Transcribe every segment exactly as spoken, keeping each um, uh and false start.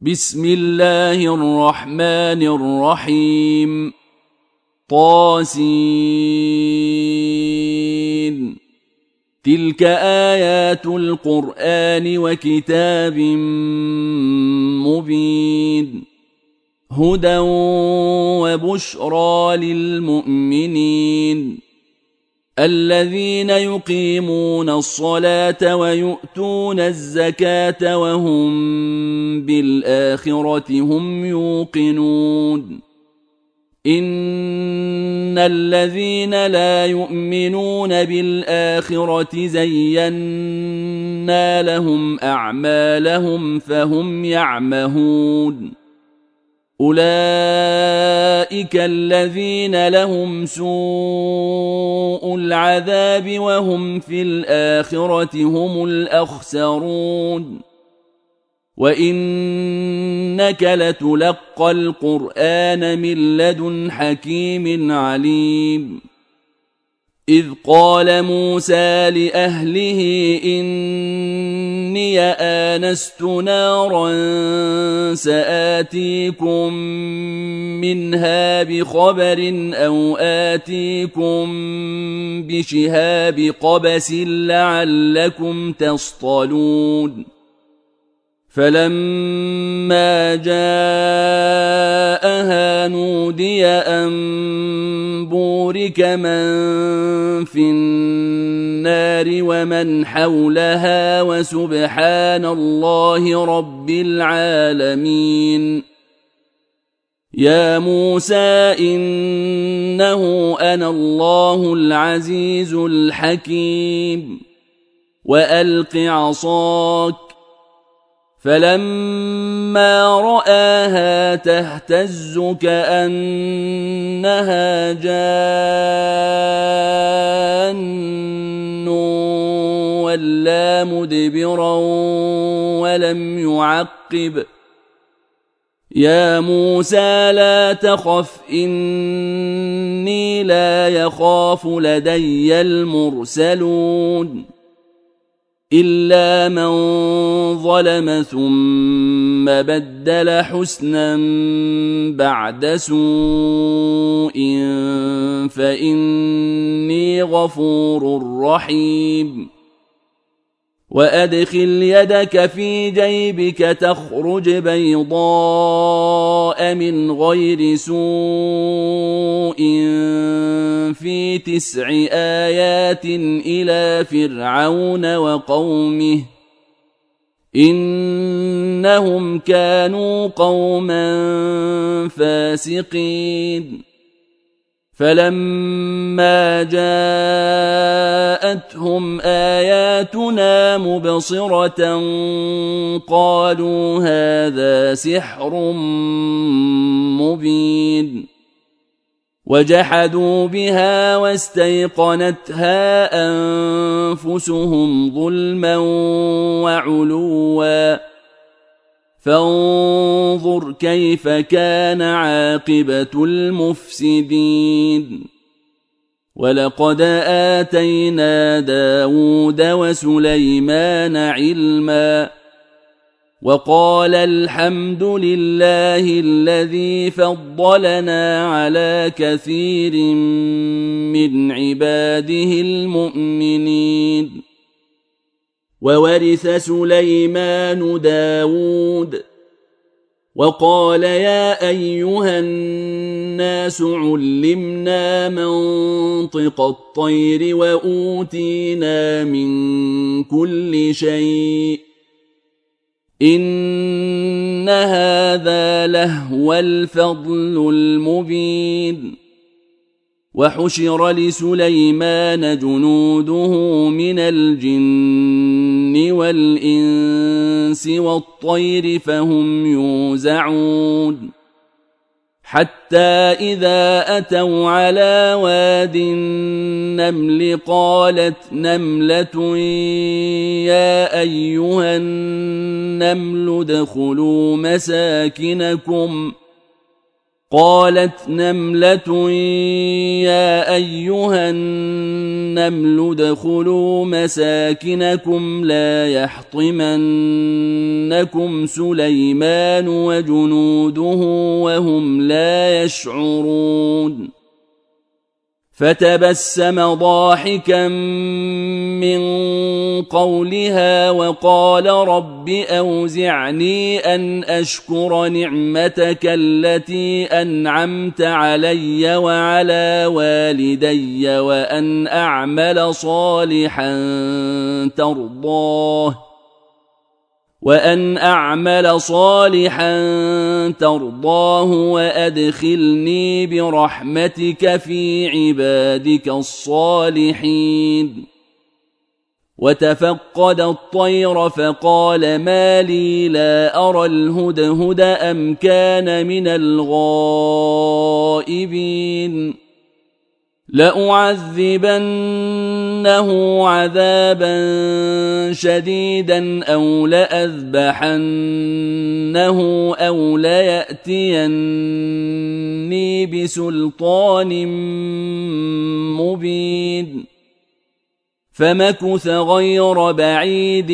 بسم الله الرحمن الرحيم. طاسين. تلك آيات القرآن وكتاب مبين، هدى وبشرى للمؤمنين الذين يقيمون الصلاة ويؤتون الزكاة وهم بالآخرة هم يوقنون. إن الذين لا يؤمنون بالآخرة زينا لهم أعمالهم فهم يعمهون. أولئك الذين لهم سوء العذاب وهم في الآخرة هم الأخسرون. وإنك لتلقى القرآن من لدن حكيم عليم. إذ قال موسى لأهله إني آنست نارا سآتيكم منها بخبر أو آتيكم بشهاب قبس لعلكم تصطلون. فلما جاءها نودي أن بورك من في النار ومن حولها وسبحان الله رب العالمين. يا موسى إنه أنا الله العزيز الحكيم وألق عصاك. فلما رآها تهتز كأنها جان ولا مدبرا ولم يعقب. يا موسى لا تخف إني لا يخاف لدي المرسلون إلا من ظلم ثم بدل حسنا بعد سوء فإني غفور رحيم. وأدخل يدك في جيبك تخرج بيضاء من غير سوء في تسع آيات إلى فرعون وقومه إنهم كانوا قوما فاسقين. فلما جاءتهم آياتنا مبصرة قالوا هذا سحر مبين. وجحدوا بها واستيقنتها أنفسهم ظلما وعلوا فانظر كيف كان عاقبة المفسدين. ولقد آتينا داود وسليمان علما وقال الحمد لله الذي فضلنا على كثير من عباده المؤمنين. وورث سليمان داود وقال يا أيها الناس علمنا منطق الطير وأوتينا من كل شيء إن هذا لهو الفضل المبين. وحشر لسليمان جنوده من الجن والإنس والطير فهم يوزعون حتى إذا أتوا على واد النمل قالت نملة يا أيها النمل ادخلوا مساكنكم قالت نملة يا أيها النمل ادخلوا مساكنكم لا يحطمنكم سليمان وجنوده وهم لا يشعرون فتبسم ضاحكا من قولها وقال رب أوزعني أن أشكر نعمتك التي أنعمت علي وعلى والدي وأن أعمل صالحا ترضاه وأن أعمل صالحا ترضاه وأدخلني برحمتك في عبادك الصالحين وتفقد الطير فقال ما لي لا أرى الهدهد أم كان من الغائبين لأعذبنه عذابا شديدا أو لأذبحنه أو ليأتيني بسلطان مبين فمكث غير بعيد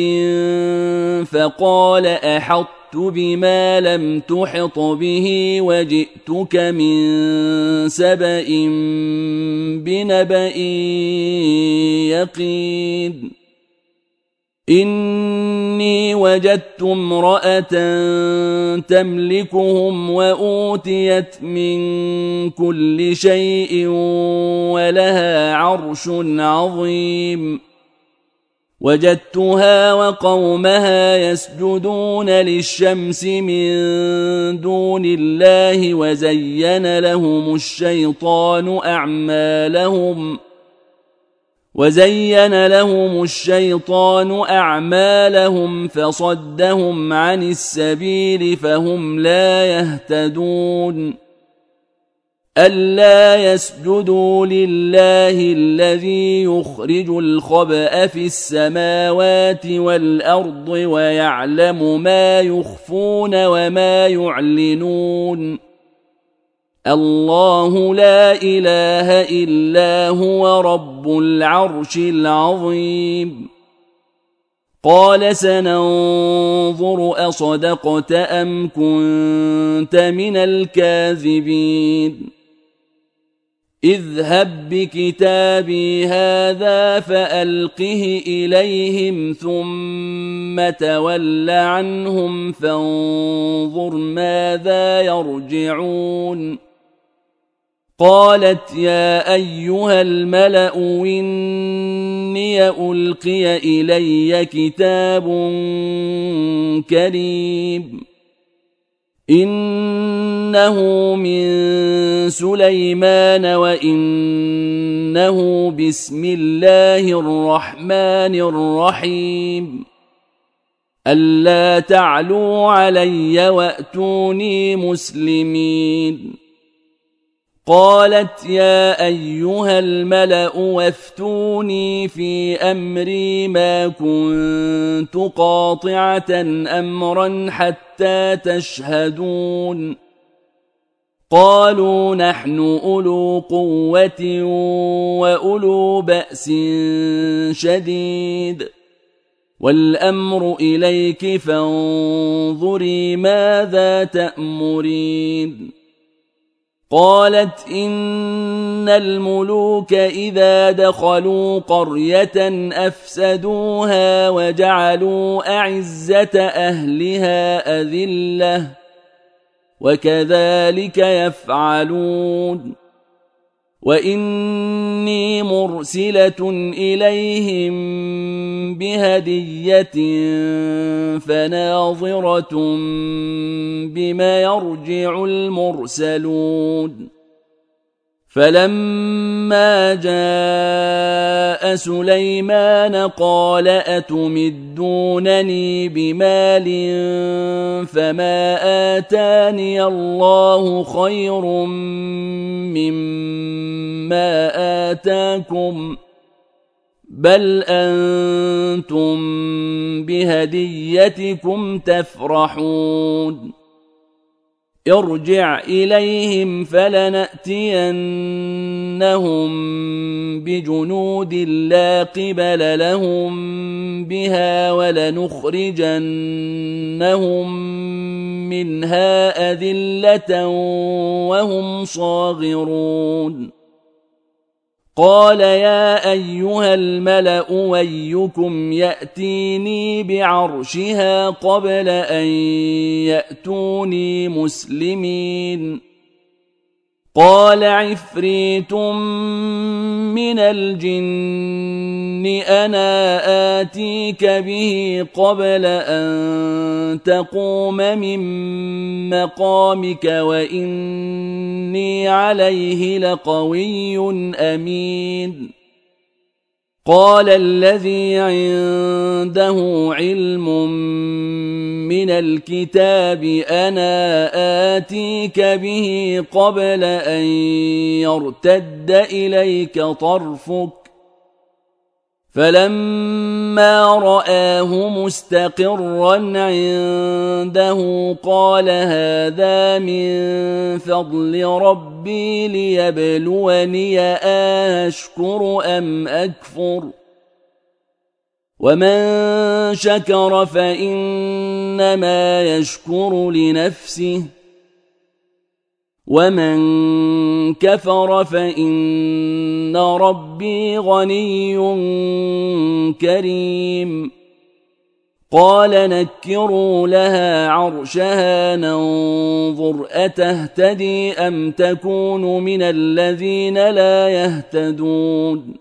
فقال أحطت بما لم تحط به وجئتك من سبأ بنبأ يقين إني وجدت امرأة تملكهم وأوتيت من كل شيء ولها عرش عظيم وجدتها وقومها يسجدون للشمس من دون الله وزين لهم الشيطان أعمالهم وزين لهم الشيطان أعمالهم فصدهم عن السبيل فهم لا يهتدون ألا يسجدوا لله الذي يخرج الخبأ في السماوات والأرض ويعلم ما يخفون وما يعلنون الله لا إله إلا هو رب العرش العظيم قال سننظر أصدقت أم كنت من الكاذبين اذهب بكتابي هذا فألقه إليهم ثم تول عنهم فانظر ماذا يرجعون قالت يا أيها الملأ إني ألقي إلي كتاب كريم إنه من سليمان وإنه بسم الله الرحمن الرحيم ألا تعلوا علي وأتوني مسلمين قالت يا أيها الملأ وافتوني في أمري ما كنت قاطعة أمرا حتى تشهدون قالوا نحن أولو قوة وأولو بأس شديد والأمر إليك فانظري ماذا تأمرين قالت إن الملوك إذا دخلوا قرية أفسدوها وجعلوا أعزة أهلها أذلة وكذلك يفعلون وإني مرسلة إليهم بهدية فناظرة بما يرجع المرسلون فلما جاء سليمان قال أتمدونني بمال فما آتاني الله خير مما آتاكم بل أنتم بهديتكم تفرحون ارجع إليهم فلنأتينهم بجنود لا قبل لهم بها ولنخرجنهم منها أذلة وهم صاغرون قال يا أيها الملأ أيكم يأتيني بعرشها قبل أن يأتوني مسلمين قال عفريت من الجن أنا آتيك به قبل أن تقوم من مقامك وإني عليه لقوي أمين قال الذي عنده علم من الكتاب أنا آتيك به قبل أن يرتد إليك طرفك فلما رآه مستقرا عنده قال هذا من فضل ربي ليبلوني أشكر أم أكفر ومن شكر فإنما يشكر لنفسه ومن كفر فإن ربي غني كريم قال نكروا لها عرشها ننظر أتهتدي أم تكون من الذين لا يهتدون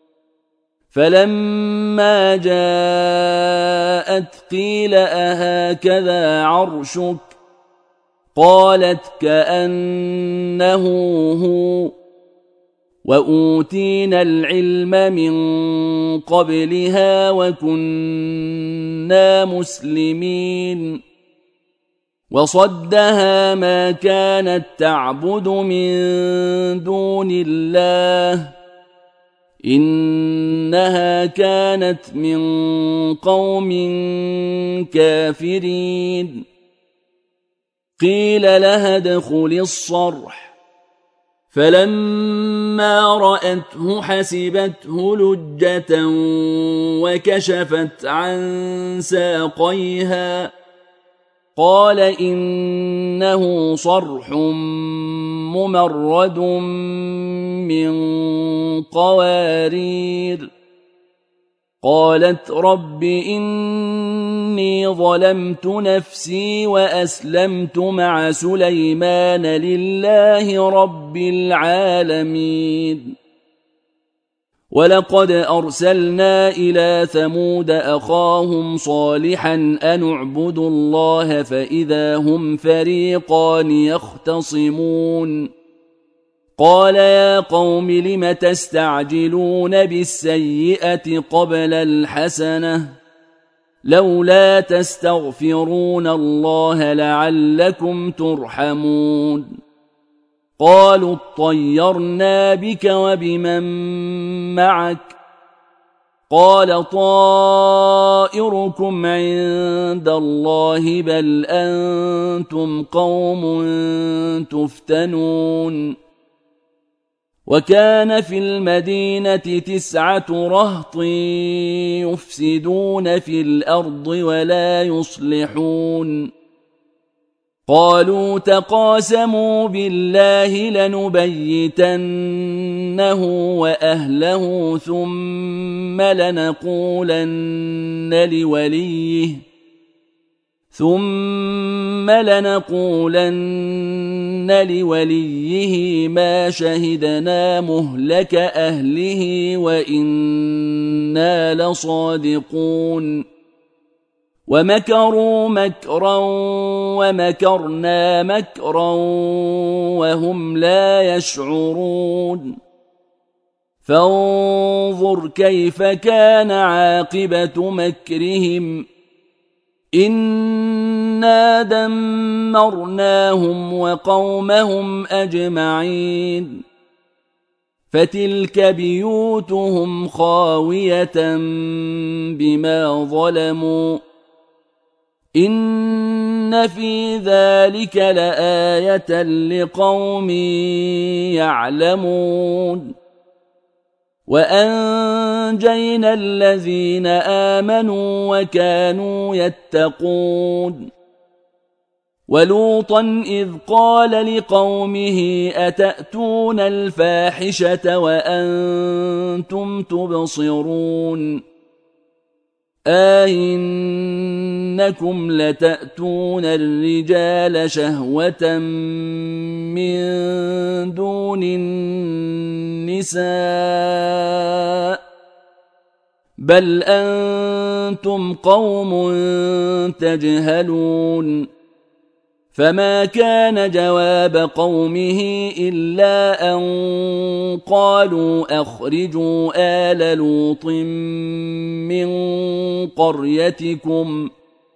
فلما جاءت قيل أهكذا عرشك قالت كأنه هو وأوتينا العلم من قبلها وكنا مسلمين وصدها ما كانت تعبد من دون الله إنها كانت من قوم كافرين قيل لها ادخل الصرح فلما رأته حسبته لجة وكشفت عن ساقيها قال إنه صرح ممرد من قوارير قالت رب إني ظلمت نفسي وأسلمت مع سليمان لله رب العالمين ولقد أرسلنا إلى ثمود أخاهم صالحا أن اعبدوا الله فإذا هم فريقان يختصمون قال يا قوم لم تستعجلون بالسيئة قبل الحسنة لولا تستغفرون الله لعلكم ترحمون قالوا اطيرنا بك وبمن معك قال طائركم عند الله بل أنتم قوم تفتنون وكان في المدينة تسعة رهط يفسدون في الأرض ولا يصلحون قالوا تقاسموا بالله لنبيتنه وأهله ثم لنقولن لوليه ثم لنقولن لوليه ما شهدنا مهلك أهله وإنا لصادقون ومكروا مكرا ومكرنا مكرا وهم لا يشعرون فانظر كيف كان عاقبة مكرهم إنا دمرناهم وقومهم أجمعين فتلك بيوتهم خاوية بما ظلموا إن في ذلك لآية لقوم يعلمون وأنجينا الذين آمنوا وكانوا يتقون ولوطا إذ قال لقومه أتأتون الفاحشة وأنتم تبصرون أئنكم لتأتون الرجال شهوة من دون النساء بل أنتم قوم تجهلون فما كان جواب قومه إلا أن قالوا أخرجوا آل لوط من قريتكم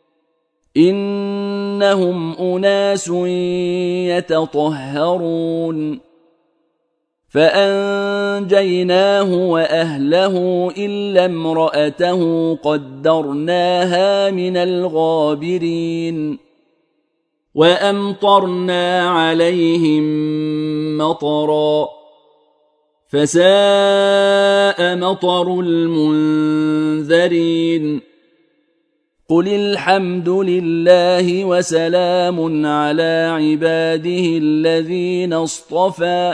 إنهم أناس يتطهرون فأنجيناه وأهله إلا امرأته قدرناها من الغابرين وأمطرنا عليهم مطرا فساء مطر المنذرين قل الحمد لله وسلام على عباده الذين اصطفى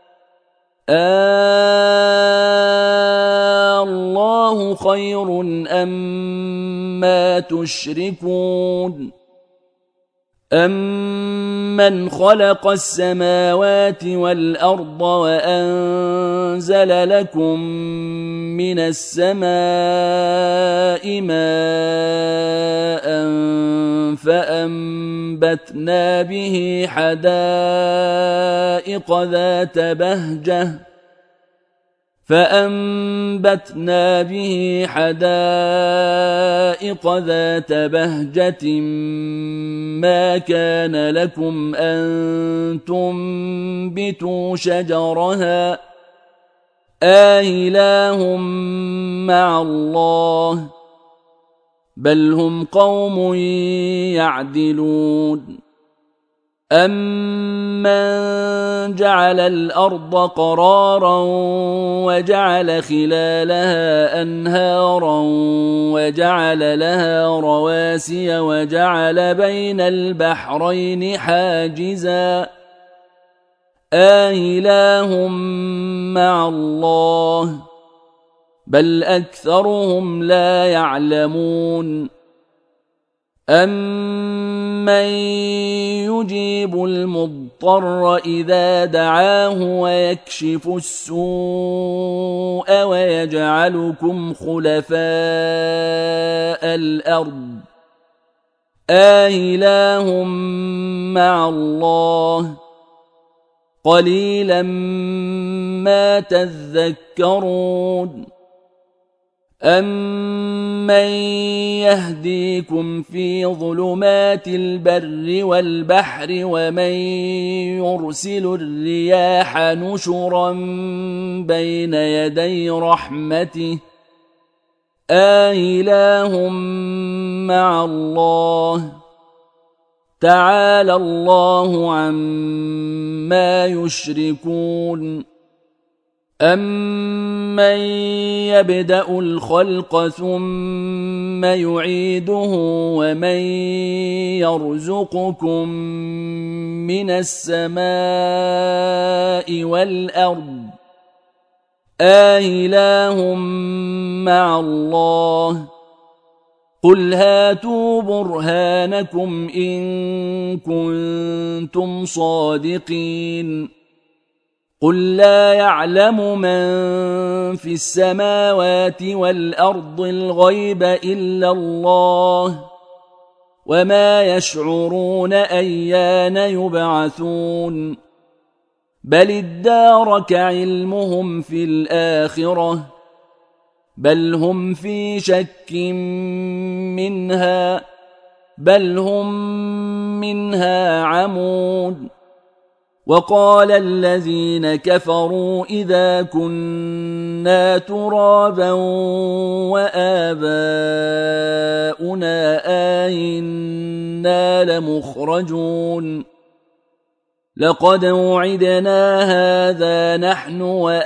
الله خير أما تشركون أَمَّنْ خَلَقَ السَّمَاوَاتِ وَالْأَرْضَ وَأَنزَلَ لَكُم مِّنَ السَّمَاءِ مَاءً فَأَنبَتْنَا بِهِ حَدَائِقَ ذَاتَ بَهْجَةٍ فأنبتنا به حدائق ذات بهجة ما كان لكم أن تنبتوا شجرها آإله مع الله بل هم قوم يعدلون أَمَّنْ جَعَلَ الْأَرْضَ قَرَارًا وَجَعَلَ خِلَالَهَا أَنْهَارًا وَجَعَلَ لَهَا رَوَاسِيَ وَجَعَلَ بَيْنَ الْبَحْرَيْنِ حَاجِزًا آإله مع الله بل أكثرهم لا يعلمون أَمَّنْ يُجِيبُ الْمُضْطَرَّ إِذَا دَعَاهُ وَيَكْشِفُ السُّوءَ وَيَجْعَلُكُمْ خُلَفَاءَ الْأَرْضِ آإله مع الله قليلا ما تذكرون أَمَّنْ يهديكم في ظلمات البر والبحر ومن يرسل الرياح نشرا بين يدي رحمته آإله مع الله تعالى الله عما يشركون أَمَّنْ يَبْدَأُ الْخَلْقَ ثُمَّ يُعِيدُهُ وَمَنْ يَرْزُقُكُم مِّنَ السَّمَاءِ وَالْأَرْضِ آإله مع الله قُلْ هَاتُوا بُرْهَانَكُمْ إِن كُنتُمْ صَادِقِينَ قُل لا يعلم من في السماوات والأرض الغيب إلا الله وما يشعرون أيان يبعثون بل ادارك علمهم في الآخرة بل هم في شك منها بل هم منها عمون وقال الذين كفروا إذا كنا كنا ترابا وآباؤنا آئنا لمخرجون لقد وعدنا هذا نحن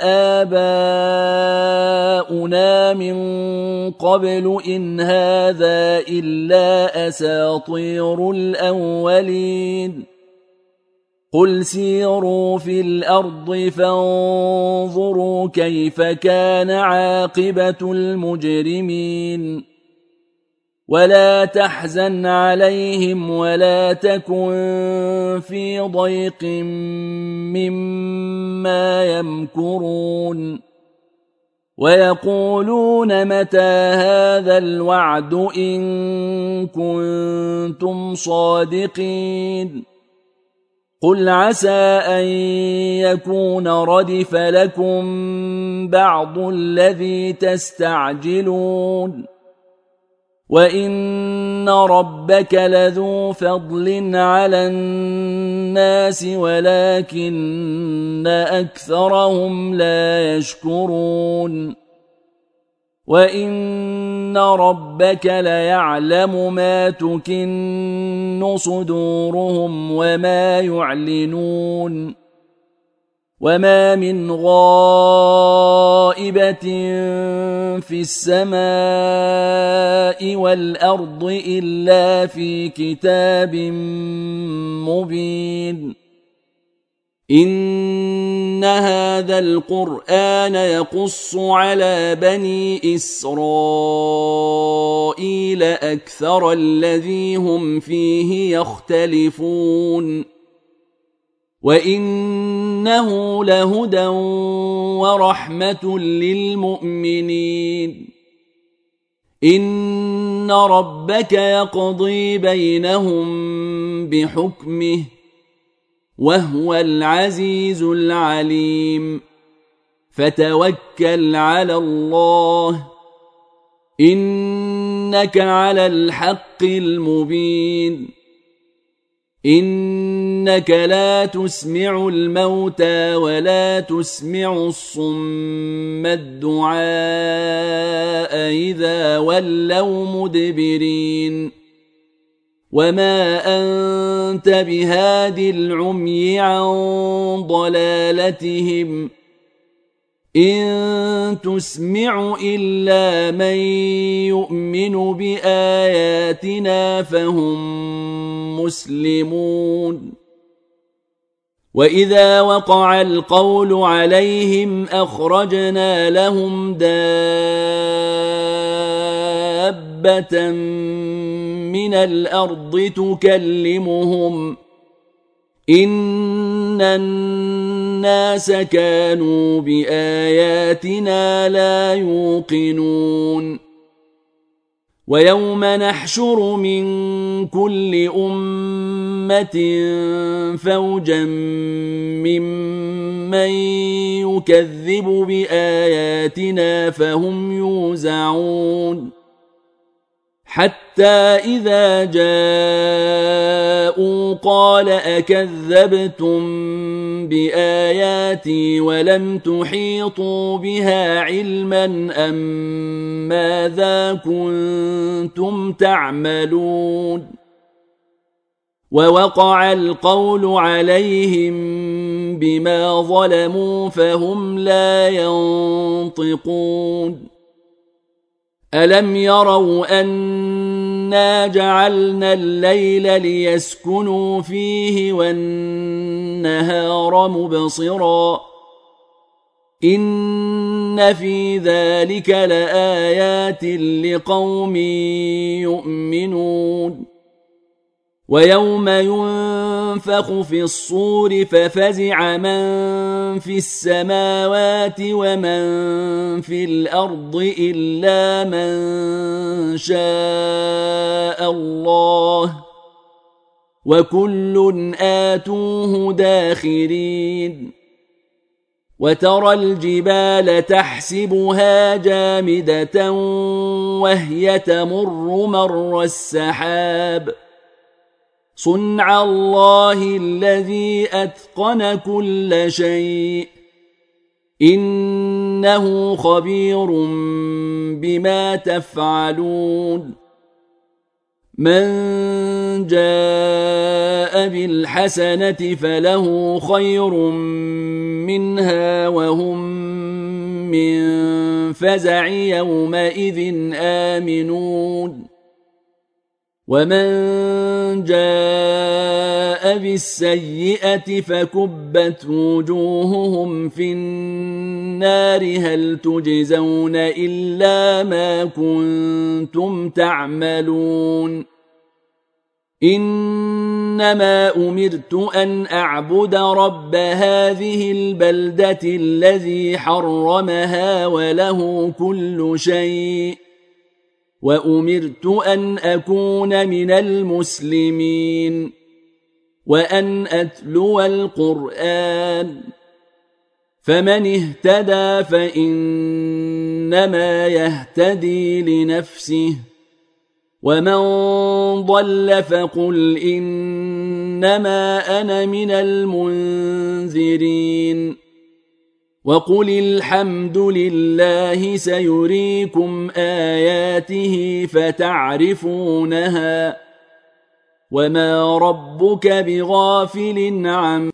وآباؤنا من قبل إن هذا إلا أساطير الأولين قل سيروا في الأرض فانظروا كيف كان عاقبة المجرمين ولا تحزن عليهم ولا تكن في ضيق مما يمكرون ويقولون متى هذا الوعد إن كنتم صادقين قل عسى أن يكون ردف لكم بعض الذي تستعجلون وإن ربك لذو فضل على الناس ولكن أكثرهم لا يشكرون وإن ربك ليعلم ما تكن صدورهم وما يعلنون وما من غائبة في السماء والأرض إلا في كتاب مبين إن هذا القرآن يقص على بني إسرائيل أكثر الذي هم فيه يختلفون وإنه لهدى ورحمة للمؤمنين إن ربك يقضي بينهم بحكمه وهو العزيز العليم فتوكل على الله إنك على الحق المبين إنك لا تسمع الموتى ولا تسمع الصم الدعاء إذا ولوا مدبرين وما أنت بهاد العمي عن ضلالتهم إن تسمع إلا من يؤمن بآياتنا فهم مسلمون وإذا وقع القول عليهم أخرجنا لهم دابة من الأرض تكلمهم إن الناس كانوا بآياتنا لا يوقنون ويوم نحشر من كل أمة فوجا ممن يكذب بآياتنا فهم يوزعون حتى إذا جاءوا قال أكذبتم بآياتي ولم تحيطوا بها علما أم ماذا كنتم تعملون ووقع القول عليهم بما ظلموا فهم لا ينطقون ألم يروا أنا جعلنا الليل ليسكنوا فيه والنهار مبصرا إن في ذلك لآيات لقوم يؤمنون ويوم ينفخ في الصور ففزع من في السماوات ومن في الأرض إلا من شاء الله وكل آتوه داخرين وترى الجبال تحسبها جامدة وهي تمر مر السحاب صنع الله الذي أتقن كل شيء إنه خبير بما تفعلون من جاء بالحسنة فله خير منها وهم من فزع يومئذ آمنون ومن جاء بالسيئة فكبت وجوههم في النار هل تجزون إلا ما كنتم تعملون إنما أمرت أن أعبد رب هذه البلدة الذي حرمها وله كل شيء وأمرت أن أكون من المسلمين وأن أتلو القرآن فمن اهتدى فإنما يهتدي لنفسه ومن ضل فقل إنما أنا من المنذرين وقل الحمد لله سيريكم آياته فتعرفونها وما ربك بغافل عما